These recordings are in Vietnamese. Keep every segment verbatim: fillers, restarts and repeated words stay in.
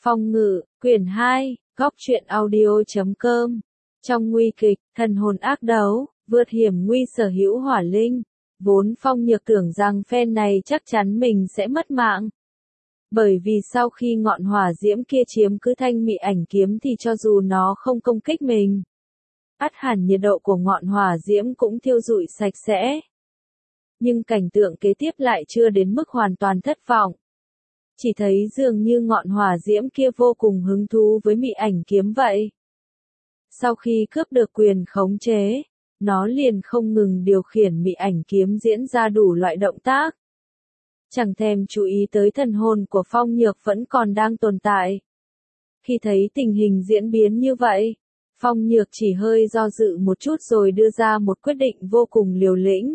Phong ngự, quyển hai, góc truyện audio chấm com. Trong nguy kịch, thần hồn ác đấu, vượt hiểm nguy sở hữu hỏa linh. Vốn Phong Nhược tưởng rằng phen này chắc chắn mình sẽ mất mạng. Bởi vì sau khi ngọn hỏa diễm kia chiếm cứ thanh mị ảnh kiếm thì cho dù nó không công kích mình, ắt hẳn nhiệt độ của ngọn hỏa diễm cũng thiêu rụi sạch sẽ. Nhưng cảnh tượng kế tiếp lại chưa đến mức hoàn toàn thất vọng. Chỉ thấy dường như ngọn hỏa diễm kia vô cùng hứng thú với mị ảnh kiếm vậy. Sau khi cướp được quyền khống chế, nó liền không ngừng điều khiển mị ảnh kiếm diễn ra đủ loại động tác. Chẳng thèm chú ý tới thần hồn của Phong Nhược vẫn còn đang tồn tại. Khi thấy tình hình diễn biến như vậy, Phong Nhược chỉ hơi do dự một chút rồi đưa ra một quyết định vô cùng liều lĩnh.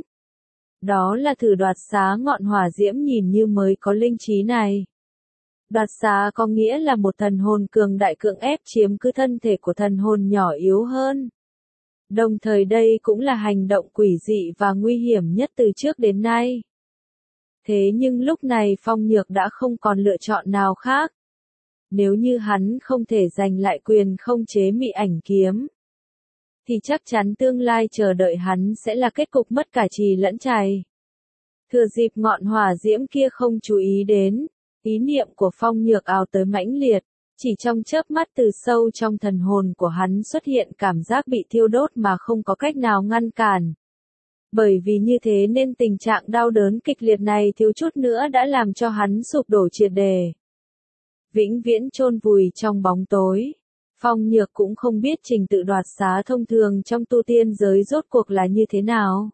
Đó là thử đoạt xá ngọn hỏa diễm nhìn như mới có linh trí này. Đoạt xá có nghĩa là một thần hồn cường đại cưỡng ép chiếm cứ thân thể của thần hồn nhỏ yếu hơn. Đồng thời đây cũng là hành động quỷ dị và nguy hiểm nhất từ trước đến nay. Thế nhưng lúc này Phong Nhược đã không còn lựa chọn nào khác. Nếu như hắn không thể giành lại quyền không chế mị ảnh kiếm, thì chắc chắn tương lai chờ đợi hắn sẽ là kết cục mất cả trì lẫn chài. Thừa dịp ngọn hỏa diễm kia không chú ý đến, ý niệm của Phong Nhược ào tới mãnh liệt, chỉ trong chớp mắt từ sâu trong thần hồn của hắn xuất hiện cảm giác bị thiêu đốt mà không có cách nào ngăn cản. Bởi vì như thế nên tình trạng đau đớn kịch liệt này thiếu chút nữa đã làm cho hắn sụp đổ triệt đề. Vĩnh viễn chôn vùi trong bóng tối. Phong Nhược cũng không biết trình tự đoạt xá thông thường trong tu tiên giới rốt cuộc là như thế nào.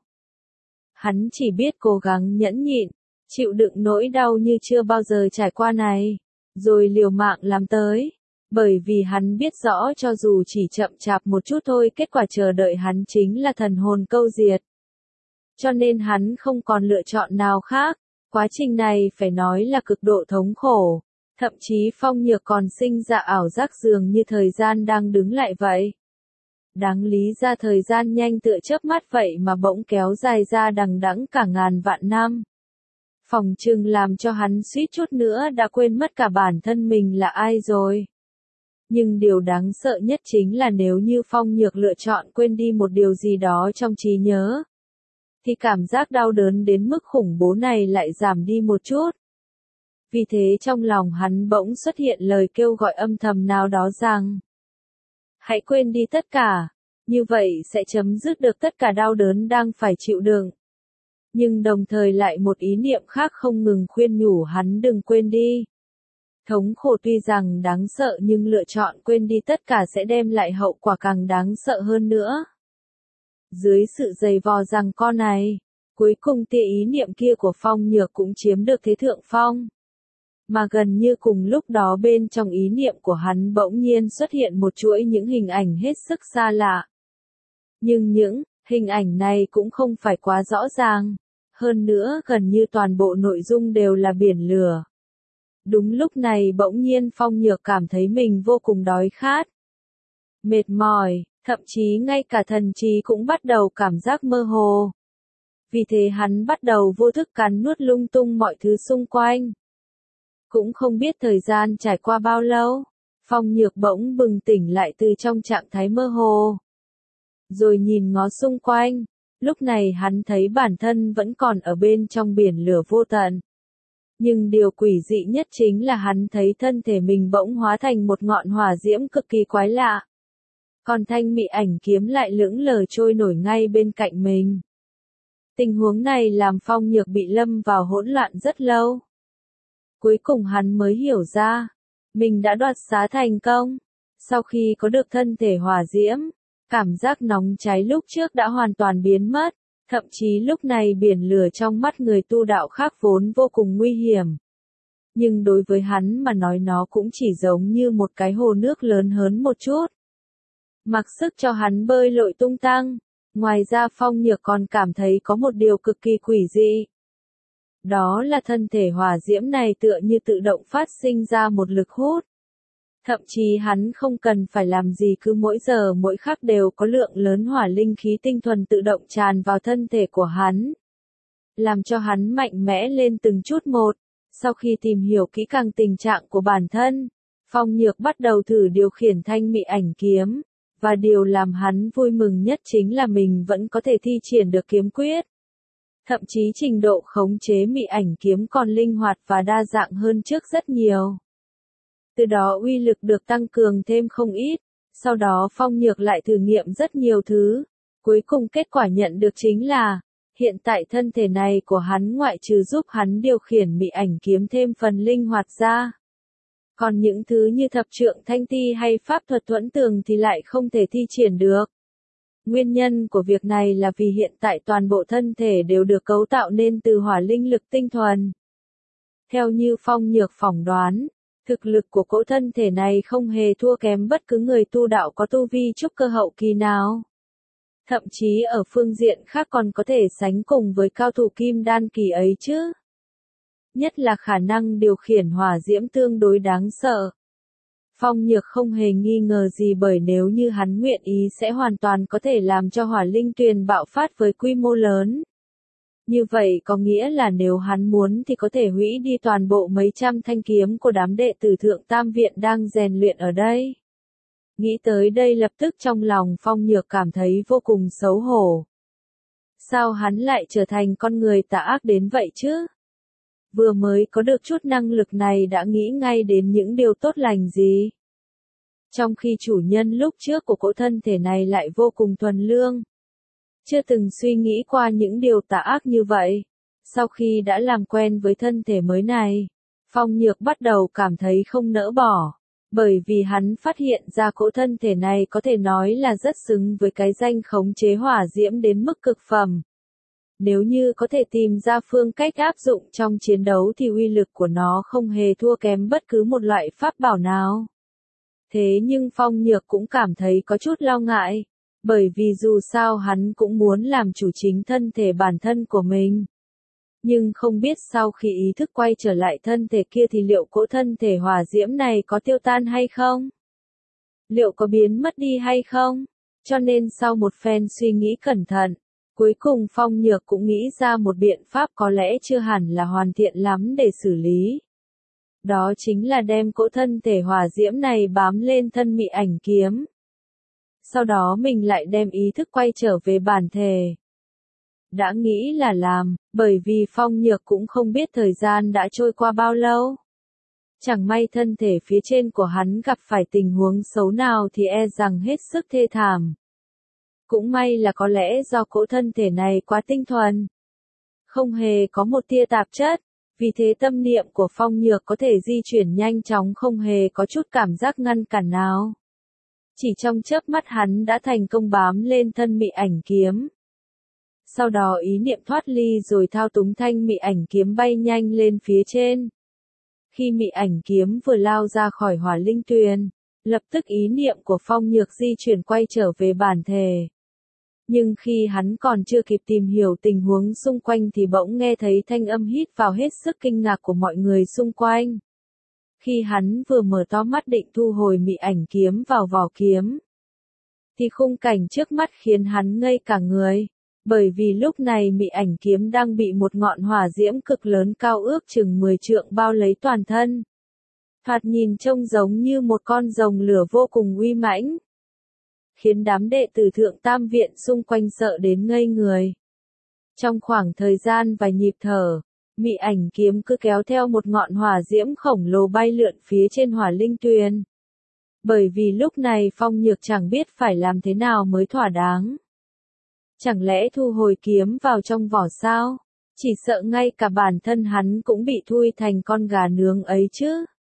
Hắn chỉ biết cố gắng nhẫn nhịn, chịu đựng nỗi đau như chưa bao giờ trải qua này, rồi liều mạng làm tới. Bởi vì hắn biết rõ cho dù chỉ chậm chạp một chút thôi kết quả chờ đợi hắn chính là thần hồn câu diệt. Cho nên hắn không còn lựa chọn nào khác, quá trình này phải nói là cực độ thống khổ. Thậm chí Phong Nhược còn sinh ra ảo giác dường như thời gian đang đứng lại vậy. Đáng lý ra thời gian nhanh tựa chớp mắt vậy mà bỗng kéo dài ra đằng đẵng cả ngàn vạn năm. Phỏng chừng làm cho hắn suýt chút nữa đã quên mất cả bản thân mình là ai rồi. Nhưng điều đáng sợ nhất chính là nếu như Phong Nhược lựa chọn quên đi một điều gì đó trong trí nhớ, thì cảm giác đau đớn đến mức khủng bố này lại giảm đi một chút. Vì thế trong lòng hắn bỗng xuất hiện lời kêu gọi âm thầm nào đó rằng: hãy quên đi tất cả, như vậy sẽ chấm dứt được tất cả đau đớn đang phải chịu đựng. Nhưng đồng thời lại một ý niệm khác không ngừng khuyên nhủ hắn đừng quên đi. Thống khổ tuy rằng đáng sợ nhưng lựa chọn quên đi tất cả sẽ đem lại hậu quả càng đáng sợ hơn nữa. Dưới sự giày vò rằng con này, cuối cùng tia ý niệm kia của Phong Nhược cũng chiếm được thế thượng phong. Mà gần như cùng lúc đó bên trong ý niệm của hắn bỗng nhiên xuất hiện một chuỗi những hình ảnh hết sức xa lạ. Nhưng những hình ảnh này cũng không phải quá rõ ràng. Hơn nữa gần như toàn bộ nội dung đều là biển lửa. Đúng lúc này bỗng nhiên Phong Nhược cảm thấy mình vô cùng đói khát, mệt mỏi, thậm chí ngay cả thần trí cũng bắt đầu cảm giác mơ hồ. Vì thế hắn bắt đầu vô thức cắn nuốt lung tung mọi thứ xung quanh. Cũng không biết thời gian trải qua bao lâu, Phong Nhược bỗng bừng tỉnh lại từ trong trạng thái mơ hồ. Rồi nhìn ngó xung quanh, lúc này hắn thấy bản thân vẫn còn ở bên trong biển lửa vô tận. Nhưng điều quỷ dị nhất chính là hắn thấy thân thể mình bỗng hóa thành một ngọn hỏa diễm cực kỳ quái lạ. Còn thanh mị ảnh kiếm lại lững lờ trôi nổi ngay bên cạnh mình. Tình huống này làm Phong Nhược bị lâm vào hỗn loạn rất lâu. Cuối cùng hắn mới hiểu ra, mình đã đoạt xá thành công. Sau khi có được thân thể hỏa diễm, cảm giác nóng cháy lúc trước đã hoàn toàn biến mất, thậm chí lúc này biển lửa trong mắt người tu đạo khác vốn vô cùng nguy hiểm. Nhưng đối với hắn mà nói nó cũng chỉ giống như một cái hồ nước lớn hơn một chút. Mặc sức cho hắn bơi lội tung tăng, ngoài ra Phong Nhược còn cảm thấy có một điều cực kỳ quỷ dị. Đó là thân thể hỏa diễm này tựa như tự động phát sinh ra một lực hút. Thậm chí hắn không cần phải làm gì cứ mỗi giờ mỗi khắc đều có lượng lớn hỏa linh khí tinh thuần tự động tràn vào thân thể của hắn. Làm cho hắn mạnh mẽ lên từng chút một. Sau khi tìm hiểu kỹ càng tình trạng của bản thân, Phong Nhược bắt đầu thử điều khiển thanh mị ảnh kiếm, và điều làm hắn vui mừng nhất chính là mình vẫn có thể thi triển được kiếm quyết. Thậm chí trình độ khống chế mị ảnh kiếm còn linh hoạt và đa dạng hơn trước rất nhiều. Từ đó uy lực được tăng cường thêm không ít, sau đó Phong Nhược lại thử nghiệm rất nhiều thứ. Cuối cùng kết quả nhận được chính là, hiện tại thân thể này của hắn ngoại trừ giúp hắn điều khiển mị ảnh kiếm thêm phần linh hoạt ra. Còn những thứ như thập trượng thanh ti hay pháp thuật thuẫn tường thì lại không thể thi triển được. Nguyên nhân của việc này là vì hiện tại toàn bộ thân thể đều được cấu tạo nên từ hỏa linh lực tinh thuần. Theo như Phong Nhược phỏng đoán, thực lực của cỗ thân thể này không hề thua kém bất cứ người tu đạo có tu vi trúc cơ hậu kỳ nào. Thậm chí ở phương diện khác còn có thể sánh cùng với cao thủ kim đan kỳ ấy chứ. Nhất là khả năng điều khiển hỏa diễm tương đối đáng sợ. Phong Nhược không hề nghi ngờ gì bởi nếu như hắn nguyện ý sẽ hoàn toàn có thể làm cho hỏa linh tuyền bạo phát với quy mô lớn. Như vậy có nghĩa là nếu hắn muốn thì có thể hủy đi toàn bộ mấy trăm thanh kiếm của đám đệ tử Thượng Tam Viện đang rèn luyện ở đây. Nghĩ tới đây lập tức trong lòng Phong Nhược cảm thấy vô cùng xấu hổ. Sao hắn lại trở thành con người tà ác đến vậy chứ? Vừa mới có được chút năng lực này đã nghĩ ngay đến những điều tốt lành gì. Trong khi chủ nhân lúc trước của cỗ thân thể này lại vô cùng thuần lương. Chưa từng suy nghĩ qua những điều tà ác như vậy. Sau khi đã làm quen với thân thể mới này, Phong Nhược bắt đầu cảm thấy không nỡ bỏ. Bởi vì hắn phát hiện ra cỗ thân thể này có thể nói là rất xứng với cái danh khống chế hỏa diễm đến mức cực phẩm. Nếu như có thể tìm ra phương cách áp dụng trong chiến đấu thì uy lực của nó không hề thua kém bất cứ một loại pháp bảo nào. Thế nhưng Phong Nhược cũng cảm thấy có chút lo ngại, bởi vì dù sao hắn cũng muốn làm chủ chính thân thể bản thân của mình. Nhưng không biết sau khi ý thức quay trở lại thân thể kia thì liệu cỗ thân thể hỏa diễm này có tiêu tan hay không? Liệu có biến mất đi hay không? Cho nên sau một phen suy nghĩ cẩn thận, cuối cùng Phong Nhược cũng nghĩ ra một biện pháp có lẽ chưa hẳn là hoàn thiện lắm để xử lý. Đó chính là đem cỗ thân thể hỏa diễm này bám lên thân mị ảnh kiếm. Sau đó mình lại đem ý thức quay trở về bản thể. Đã nghĩ là làm, bởi vì Phong Nhược cũng không biết thời gian đã trôi qua bao lâu. Chẳng may thân thể phía trên của hắn gặp phải tình huống xấu nào thì e rằng hết sức thê thảm. Cũng may là có lẽ do cỗ thân thể này quá tinh thuần. Không hề có một tia tạp chất, vì thế tâm niệm của Phong Nhược có thể di chuyển nhanh chóng không hề có chút cảm giác ngăn cản nào. Chỉ trong chớp mắt hắn đã thành công bám lên thân mị ảnh kiếm. Sau đó ý niệm thoát ly rồi thao túng thanh mị ảnh kiếm bay nhanh lên phía trên. Khi mị ảnh kiếm vừa lao ra khỏi hỏa linh tuyền, lập tức ý niệm của Phong Nhược di chuyển quay trở về bản thể. Nhưng khi hắn còn chưa kịp tìm hiểu tình huống xung quanh thì bỗng nghe thấy thanh âm hít vào hết sức kinh ngạc của mọi người xung quanh. Khi hắn vừa mở to mắt định thu hồi mị ảnh kiếm vào vỏ kiếm, thì khung cảnh trước mắt khiến hắn ngây cả người. Bởi vì lúc này mị ảnh kiếm đang bị một ngọn hỏa diễm cực lớn cao ước chừng mười trượng bao lấy toàn thân. Thoạt nhìn trông giống như một con rồng lửa vô cùng uy mãnh. Khiến đám đệ tử Thượng Tam Viện xung quanh sợ đến ngây người. Trong khoảng thời gian vài nhịp thở, mị ảnh kiếm cứ kéo theo một ngọn hỏa diễm khổng lồ bay lượn phía trên hỏa linh tuyền. Bởi vì lúc này Phong Nhược chẳng biết phải làm thế nào mới thỏa đáng. Chẳng lẽ thu hồi kiếm vào trong vỏ sao? Chỉ sợ ngay cả bản thân hắn cũng bị thui thành con gà nướng ấy chứ.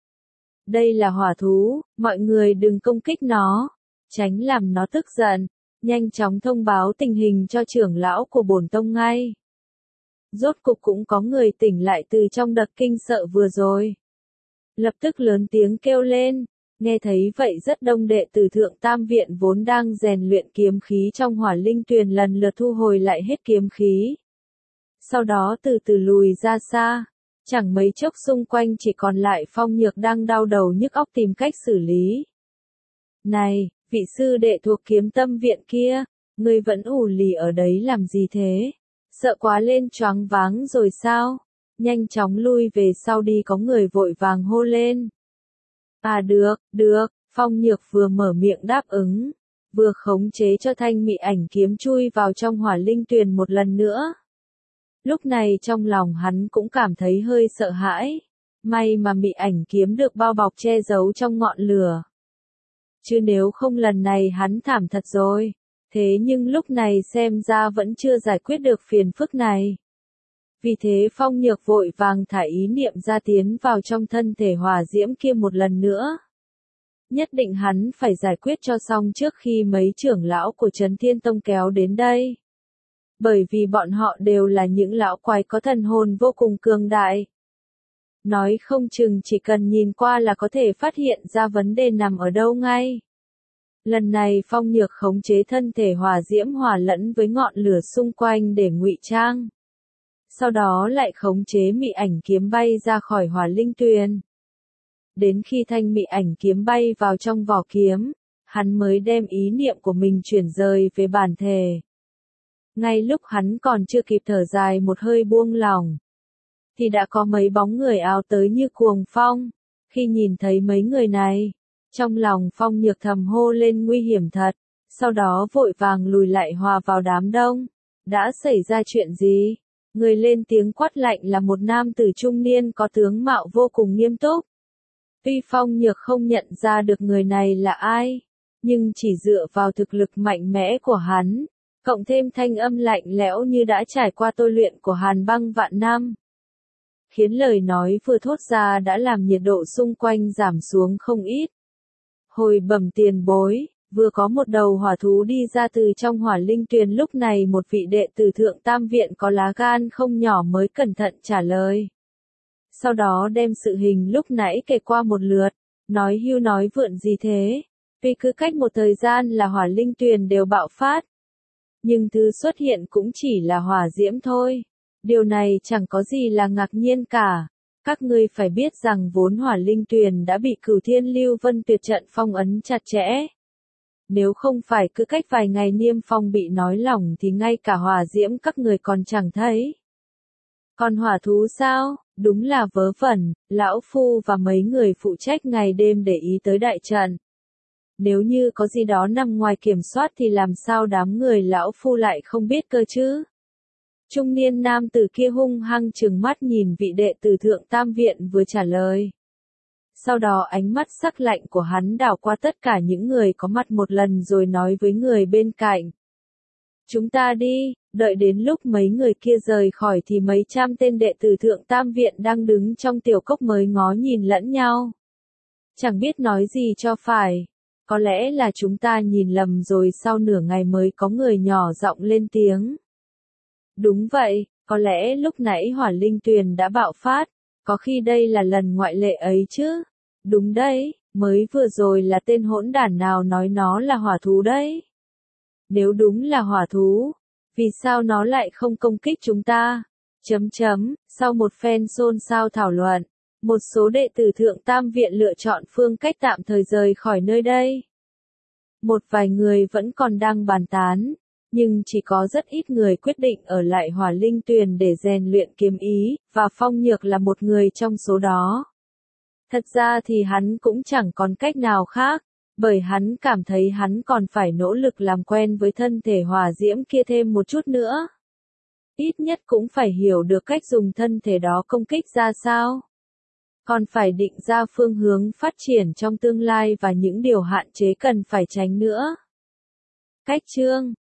Đây là hỏa thú, mọi người đừng công kích nó, tránh làm nó tức giận, nhanh chóng thông báo tình hình cho trưởng lão của bổn tông ngay. Rốt cục cũng có người tỉnh lại từ trong đợt kinh sợ vừa rồi. Lập tức lớn tiếng kêu lên. Nghe thấy vậy rất đông đệ tử Thượng Tam Viện vốn đang rèn luyện kiếm khí trong hỏa linh tuyền lần lượt thu hồi lại hết kiếm khí. Sau đó từ từ lùi ra xa, chẳng mấy chốc xung quanh chỉ còn lại Phong Nhược đang đau đầu nhức óc tìm cách xử lý. Này, vị sư đệ thuộc Kiếm Tâm Viện kia, ngươi vẫn ù lì ở đấy làm gì thế? Sợ quá lên choáng váng rồi sao? Nhanh chóng lui về sau đi, có người vội vàng hô lên. À được, được, Phong Nhược vừa mở miệng đáp ứng, vừa khống chế cho thanh mị ảnh kiếm chui vào trong hỏa linh tuyền một lần nữa. Lúc này trong lòng hắn cũng cảm thấy hơi sợ hãi, may mà mị ảnh kiếm được bao bọc che giấu trong ngọn lửa. Chứ nếu không lần này hắn thảm thật rồi, thế nhưng lúc này xem ra vẫn chưa giải quyết được phiền phức này. Vì thế Phong Nhược vội vàng thả ý niệm ra tiến vào trong thân thể hỏa diễm kia một lần nữa. Nhất định hắn phải giải quyết cho xong trước khi mấy trưởng lão của Trấn Thiên Tông kéo đến đây. Bởi vì bọn họ đều là những lão quái có thần hồn vô cùng cường đại. Nói không chừng chỉ cần nhìn qua là có thể phát hiện ra vấn đề nằm ở đâu ngay. Lần này Phong Nhược khống chế thân thể hỏa diễm hòa lẫn với ngọn lửa xung quanh để ngụy trang. Sau đó lại khống chế mị ảnh kiếm bay ra khỏi hỏa linh tuyền. Đến khi thanh mị ảnh kiếm bay vào trong vỏ kiếm, hắn mới đem ý niệm của mình chuyển rời về bản thể. Ngay lúc hắn còn chưa kịp thở dài một hơi buông lòng, thì đã có mấy bóng người áo tới như cuồng phong. Khi nhìn thấy mấy người này, trong lòng Phong Nhược thầm hô lên nguy hiểm thật, sau đó vội vàng lùi lại hòa vào đám đông. Đã xảy ra chuyện gì? Người lên tiếng quát lạnh là một nam tử trung niên có tướng mạo vô cùng nghiêm túc. Tuy Phong Nhược không nhận ra được người này là ai, nhưng chỉ dựa vào thực lực mạnh mẽ của hắn, cộng thêm thanh âm lạnh lẽo như đã trải qua tôi luyện của Hàn Băng vạn năm, khiến lời nói vừa thốt ra đã làm nhiệt độ xung quanh giảm xuống không ít. Hồi bẩm tiền bối, vừa có một đầu hỏa thú đi ra từ trong hỏa linh tuyền, lúc này một vị đệ tử Thượng Tam Viện có lá gan không nhỏ mới cẩn thận trả lời. Sau đó đem sự hình lúc nãy kể qua một lượt, nói hưu nói vượn gì thế, vì cứ cách một thời gian là hỏa linh tuyền đều bạo phát. Nhưng thứ xuất hiện cũng chỉ là hỏa diễm thôi, điều này chẳng có gì là ngạc nhiên cả. Các ngươi phải biết rằng vốn hỏa linh tuyền đã bị Cửu Thiên Lưu Vân Tuyệt trận phong ấn chặt chẽ. Nếu không phải cứ cách vài ngày niêm phong bị nói lỏng thì ngay cả hỏa diễm các người còn chẳng thấy. Còn hỏa thú sao? Đúng là vớ vẩn, lão phu và mấy người phụ trách ngày đêm để ý tới đại trận. Nếu như có gì đó nằm ngoài kiểm soát thì làm sao đám người lão phu lại không biết cơ chứ? Trung niên nam tử kia hung hăng trừng mắt nhìn vị đệ tử Thượng Tam Viện vừa trả lời. Sau đó ánh mắt sắc lạnh của hắn đảo qua tất cả những người có mặt một lần rồi nói với người bên cạnh. Chúng ta đi, đợi đến lúc mấy người kia rời khỏi thì mấy trăm tên đệ tử Thượng Tam Viện đang đứng trong tiểu cốc mới ngó nhìn lẫn nhau. Chẳng biết nói gì cho phải. Có lẽ là chúng ta nhìn lầm rồi, sau nửa ngày mới có người nhỏ giọng lên tiếng. Đúng vậy, có lẽ lúc nãy hỏa linh tuyền đã bạo phát, có khi đây là lần ngoại lệ ấy chứ. Đúng đấy, mới vừa rồi là tên hỗn đản nào nói nó là hỏa thú đấy. Nếu đúng là hỏa thú, vì sao nó lại không công kích chúng ta? Chấm chấm, sau một phen xôn xao thảo luận, một số đệ tử Thượng Tam Viện lựa chọn phương cách tạm thời rời khỏi nơi đây. Một vài người vẫn còn đang bàn tán, nhưng chỉ có rất ít người quyết định ở lại hỏa linh tuyền để rèn luyện kiếm ý, và Phong Nhược là một người trong số đó. Thật ra thì hắn cũng chẳng còn cách nào khác, bởi hắn cảm thấy hắn còn phải nỗ lực làm quen với thân thể hỏa diễm kia thêm một chút nữa. Ít nhất cũng phải hiểu được cách dùng thân thể đó công kích ra sao. Còn phải định ra phương hướng phát triển trong tương lai và những điều hạn chế cần phải tránh nữa. Cách chương